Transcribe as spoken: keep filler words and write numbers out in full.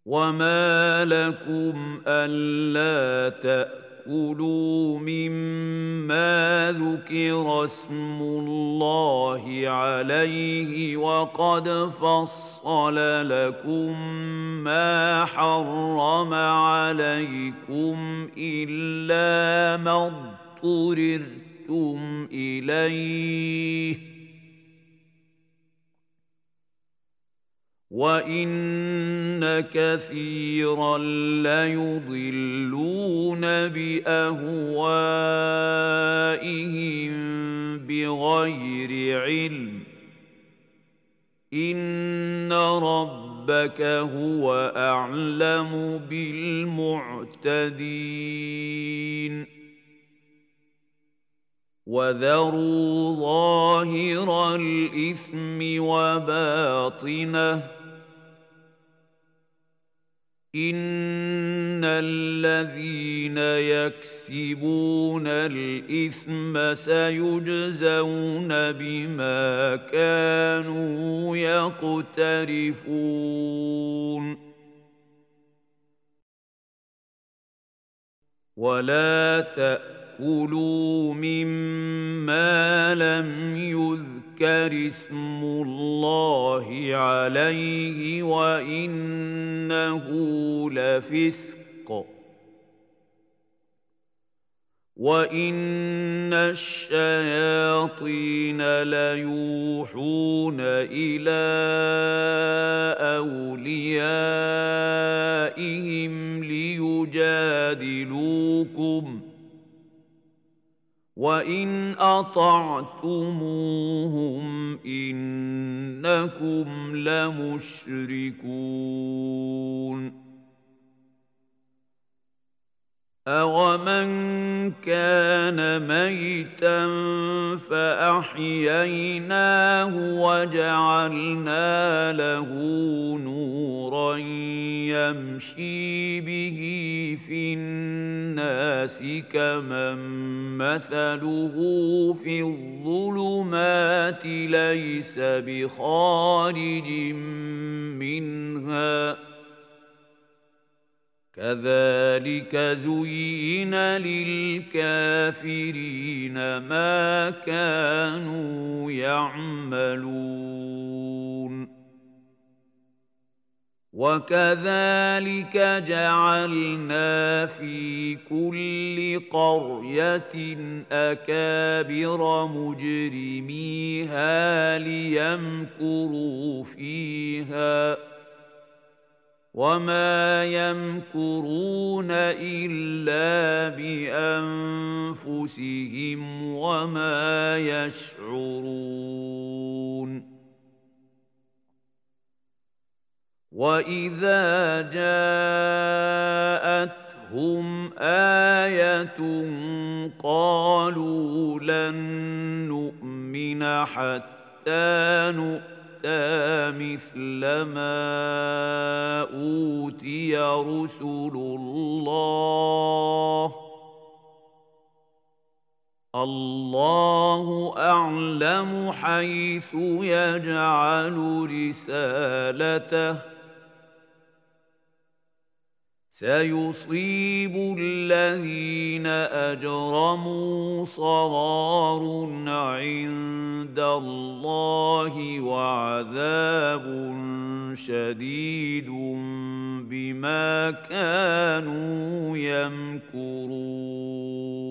وما لكم ألا تأكلوا مما ذكر اسم الله عليه وقد فصل لكم ما حرم عليكم إلا ما اضطررتم إليه وَإِنَّ كَثِيرًا لَيُضِلُّونَ بِأَهْوَائِهِم بِغَيْرِ عِلْمٍ ۗ إِنَّ رَبَّكَ هُوَ أَعْلَمُ بِالْمُعْتَدِينَ وَذَرُوا ظَاهِرَ الْإِثْمِ وَبَاطِنَهُ ۚ إِنَّ الَّذِينَ يَكْسِبُونَ الْإِثْمَ سَيُجْزَوْنَ بِمَا كَانُوا يَقْتَرِفُونَ وَلَا تَأْكُلُوا مِمَّا لَمْ يُذْكَرِ اسْمُ اللَّهِ عَلَيْهِ وَإِنَّهُ لَفِسْقٌ ۗ وَإِنَّ الشَّيَاطِينَ لَيُوحُونَ إِلَىٰ أَوْلِيَائِهِمْ لِيُجَادِلُوكُمْ ۖ وَإِنْ أَطَعْتُمُوهُمْ إِنَّكُمْ لَمُشْرِكُونَ أَوَمَنْ كَانَ مَيْتًا فَأَحْيَيْنَاهُ وَجَعَلْنَا لَهُ نُورًا يَمْشِي بِهِ فِي النَّاسِ كَمَن مَّثَلُهُ فِي الظُّلُمَاتِ لَيْسَ بِخَارِجٍ مِّنْهَا ۚ كَذَٰلِكَ زُيِّنَ لِلْكَافِرِينَ مَا كَانُوا يَعْمَلُونَ وَكَذَٰلِكَ جَعَلْنَا فِي كُلِّ قَرْيَةٍ أَكَابِرَ مُجْرِمِيهَا لِيَمْكُرُوا فِيهَا ۖ وَمَا يَمْكُرُونَ إِلَّا بِأَنفُسِهِمْ وَمَا يَشْعُرُونَ وَإِذَا جَاءَتْهُمْ آيَةٌ قَالُوا لَن نُّؤْمِنَ حَتَّىٰ نُؤْتَىٰ مِثْلَ مَا أُوتِيَ رُسُلُ اللَّهِ ۘ اللَّهُ أَعْلَمُ حَيْثُ يَجْعَلُ رِسَالَتَهُ ۗ سَيُصِيبُ الَّذِينَ أَجْرَمُوا صَغَارٌ عِندَ اللَّهِ وَعَذَابٌ شَدِيدٌ بِمَا كَانُوا يَمْكُرُونَ